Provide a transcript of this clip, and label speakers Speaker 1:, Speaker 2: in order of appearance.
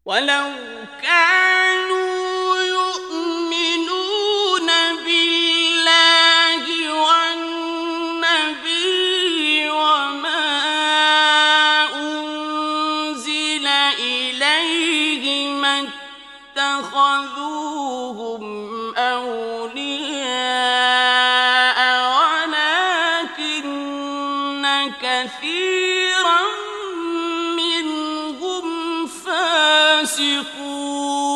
Speaker 1: ولو كانوا يؤمنون بالله والنبي وما أنزل إليه ما اتخذوهم أولياء ولكن كثيرا منهم فاسقون.